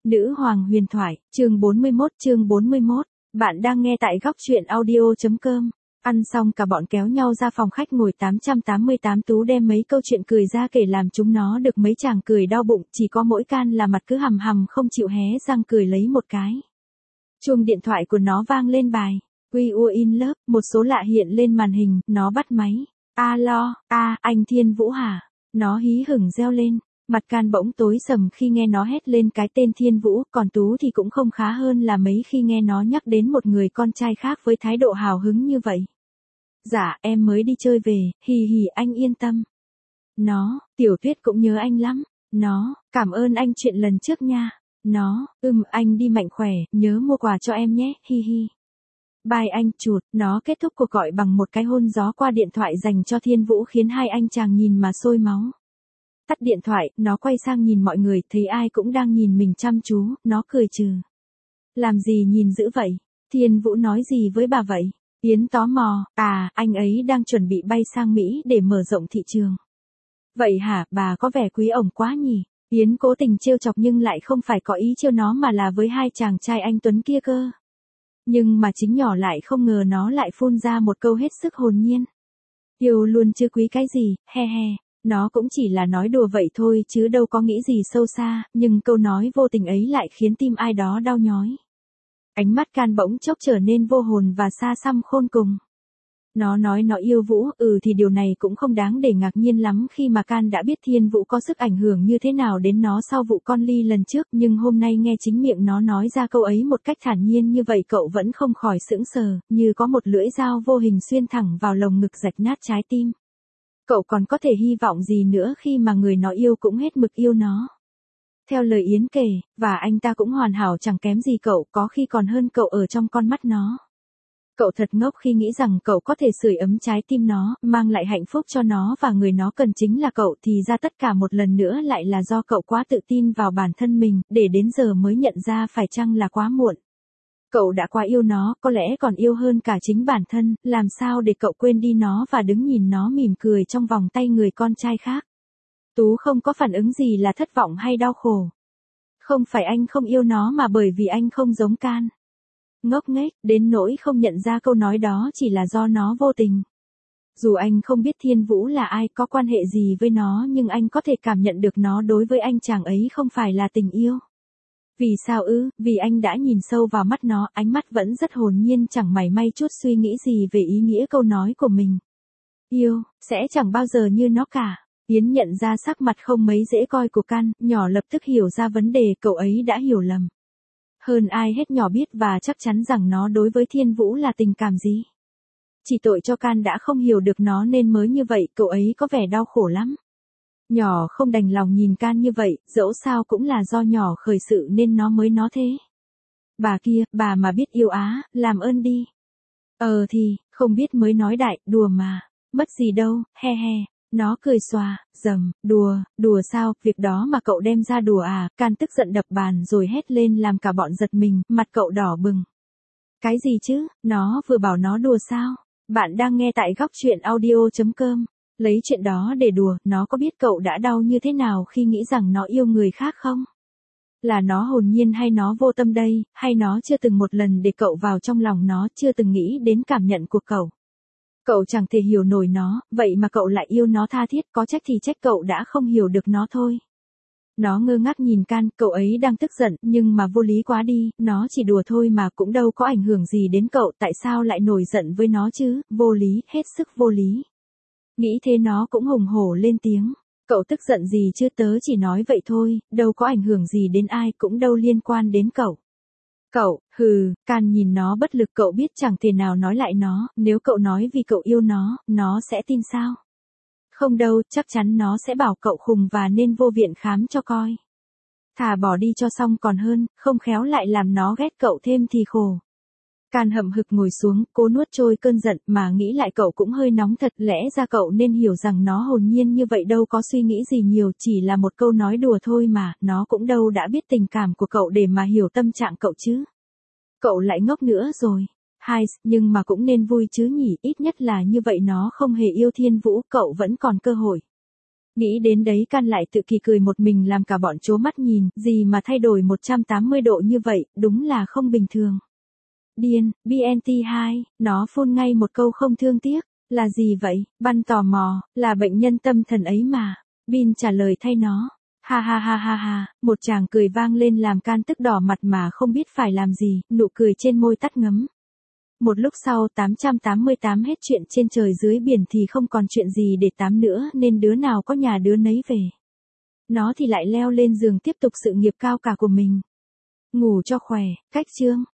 Nữ hoàng huyền thoại, chương 41. Bạn đang nghe tại góc truyện audio.com. Ăn xong cả bọn kéo nhau ra phòng khách ngồi 888 Tú đem mấy câu chuyện cười ra kể làm chúng nó được mấy chàng cười đau bụng, chỉ có mỗi Can là mặt cứ hầm hầm không chịu hé răng cười lấy một cái. Chuông điện thoại của nó vang lên bài We Were in Love, một số lạ hiện lên màn hình, nó bắt máy. Alo, anh Thiên Vũ hả? Nó hí hửng reo lên. Mặt Can bỗng tối sầm khi nghe nó hét lên cái tên Thiên Vũ, còn Tú thì cũng không khá hơn là mấy khi nghe nó nhắc đến một người con trai khác với thái độ hào hứng như vậy. Dạ, em mới đi chơi về, hì hì anh yên tâm. Nó, Tiểu Tuyết cũng nhớ anh lắm. Nó, cảm ơn anh chuyện lần trước nha. Nó, anh đi mạnh khỏe, nhớ mua quà cho em nhé, hi hi. Bye anh chuột, nó kết thúc cuộc gọi bằng một cái hôn gió qua điện thoại dành cho Thiên Vũ khiến hai anh chàng nhìn mà sôi máu. Tắt điện thoại, nó quay sang nhìn mọi người, thấy ai cũng đang nhìn mình chăm chú, nó cười trừ. Làm gì nhìn dữ vậy? Thiên Vũ nói gì với bà vậy? Yến tò mò, anh ấy đang chuẩn bị bay sang Mỹ để mở rộng thị trường. Vậy hả, bà có vẻ quý ổng quá nhỉ? Yến cố tình trêu chọc nhưng lại không phải có ý trêu nó mà là với hai chàng trai anh Tuấn kia cơ. Nhưng mà chính nhỏ lại không ngờ nó lại phun ra một câu hết sức hồn nhiên. Yêu luôn chứ quý cái gì, he he. Nó cũng chỉ là nói đùa vậy thôi chứ đâu có nghĩ gì sâu xa, nhưng câu nói vô tình ấy lại khiến tim ai đó đau nhói. Ánh mắt Can bỗng chốc trở nên vô hồn và xa xăm khôn cùng. Nó nói nó yêu Vũ, thì điều này cũng không đáng để ngạc nhiên lắm khi mà Can đã biết Thiên Vũ có sức ảnh hưởng như thế nào đến nó sau vụ con Ly lần trước, nhưng hôm nay nghe chính miệng nó nói ra câu ấy một cách thản nhiên như vậy cậu vẫn không khỏi sững sờ, như có một lưỡi dao vô hình xuyên thẳng vào lồng ngực rạch nát trái tim. Cậu còn có thể hy vọng gì nữa khi mà người nó yêu cũng hết mực yêu nó. Theo lời Yến kể, và anh ta cũng hoàn hảo chẳng kém gì cậu, có khi còn hơn cậu ở trong con mắt nó. Cậu thật ngốc khi nghĩ rằng cậu có thể sưởi ấm trái tim nó, mang lại hạnh phúc cho nó và người nó cần chính là cậu, thì ra tất cả một lần nữa lại là do cậu quá tự tin vào bản thân mình, để đến giờ mới nhận ra phải chăng là quá muộn. Cậu đã quá yêu nó, có lẽ còn yêu hơn cả chính bản thân, làm sao để cậu quên đi nó và đứng nhìn nó mỉm cười trong vòng tay người con trai khác. Tú không có phản ứng gì là thất vọng hay đau khổ. Không phải anh không yêu nó mà bởi vì anh không giống Can. Ngốc nghếch, đến nỗi không nhận ra câu nói đó chỉ là do nó vô tình. Dù anh không biết Thiên Vũ là ai, có quan hệ gì với nó, nhưng anh có thể cảm nhận được nó đối với anh chàng ấy không phải là tình yêu. Vì sao ư? Vì anh đã nhìn sâu vào mắt nó, ánh mắt vẫn rất hồn nhiên chẳng mảy may chút suy nghĩ gì về ý nghĩa câu nói của mình. Yêu, sẽ chẳng bao giờ như nó cả. Yến nhận ra sắc mặt không mấy dễ coi của Can, nhỏ lập tức hiểu ra vấn đề, cậu ấy đã hiểu lầm. Hơn ai hết nhỏ biết và chắc chắn rằng nó đối với Thiên Vũ là tình cảm gì. Chỉ tội cho Can đã không hiểu được nó nên mới như vậy, cậu ấy có vẻ đau khổ lắm. Nhỏ không đành lòng nhìn Can như vậy, dẫu sao cũng là do nhỏ khởi sự nên nó mới nói thế. Bà kia, bà mà biết yêu á, làm ơn đi. Thì, không biết mới nói đại, đùa mà, mất gì đâu, he he. Nó cười xòa, đùa sao, việc đó mà cậu đem ra đùa à? Can tức giận đập bàn rồi hét lên làm cả bọn giật mình, mặt cậu đỏ bừng. Cái gì chứ, nó vừa bảo nó đùa sao? Bạn đang nghe tại góc truyện audio.com. Lấy chuyện đó để đùa, nó có biết cậu đã đau như thế nào khi nghĩ rằng nó yêu người khác không? Là nó hồn nhiên hay nó vô tâm đây, hay nó chưa từng một lần để cậu vào trong lòng nó, chưa từng nghĩ đến cảm nhận của cậu? Cậu chẳng thể hiểu nổi nó, vậy mà cậu lại yêu nó tha thiết, có trách thì trách cậu đã không hiểu được nó thôi. Nó ngơ ngác nhìn Can, cậu ấy đang tức giận, nhưng mà vô lý quá đi, nó chỉ đùa thôi mà cũng đâu có ảnh hưởng gì đến cậu, tại sao lại nổi giận với nó chứ, vô lý, hết sức vô lý. Nghĩ thế nó cũng hùng hổ lên tiếng, cậu tức giận gì chứ, tớ chỉ nói vậy thôi, đâu có ảnh hưởng gì đến ai, cũng đâu liên quan đến cậu. Cậu, Can nhìn nó bất lực, cậu biết chẳng thể nào nói lại nó, nếu cậu nói vì cậu yêu nó sẽ tin sao? Không đâu, chắc chắn nó sẽ bảo cậu khùng và nên vô viện khám cho coi. Thà bỏ đi cho xong còn hơn, không khéo lại làm nó ghét cậu thêm thì khổ. Can hậm hực ngồi xuống, cố nuốt trôi cơn giận, mà nghĩ lại cậu cũng hơi nóng thật, lẽ ra cậu nên hiểu rằng nó hồn nhiên như vậy đâu có suy nghĩ gì nhiều, chỉ là một câu nói đùa thôi mà, nó cũng đâu đã biết tình cảm của cậu để mà hiểu tâm trạng cậu chứ. Cậu lại ngốc nữa rồi. Nhưng mà cũng nên vui chứ nhỉ, ít nhất là như vậy nó không hề yêu Thiên Vũ, cậu vẫn còn cơ hội. Nghĩ đến đấy Can lại tự kỳ cười một mình làm cả bọn trố mắt nhìn, gì mà thay đổi 180 độ như vậy, đúng là không bình thường. Điên, BNT2, nó phun ngay một câu không thương tiếc, là gì vậy, Băn tò mò, là bệnh nhân tâm thần ấy mà. Bin trả lời thay nó. Ha ha ha ha ha, một tràng cười vang lên làm Can tức đỏ mặt mà không biết phải làm gì, nụ cười trên môi tắt ngấm. Một lúc sau 888 hết chuyện trên trời dưới biển thì không còn chuyện gì để tám nữa nên đứa nào có nhà đứa nấy về. Nó thì lại leo lên giường tiếp tục sự nghiệp cao cả của mình. Ngủ cho khỏe, cách chương.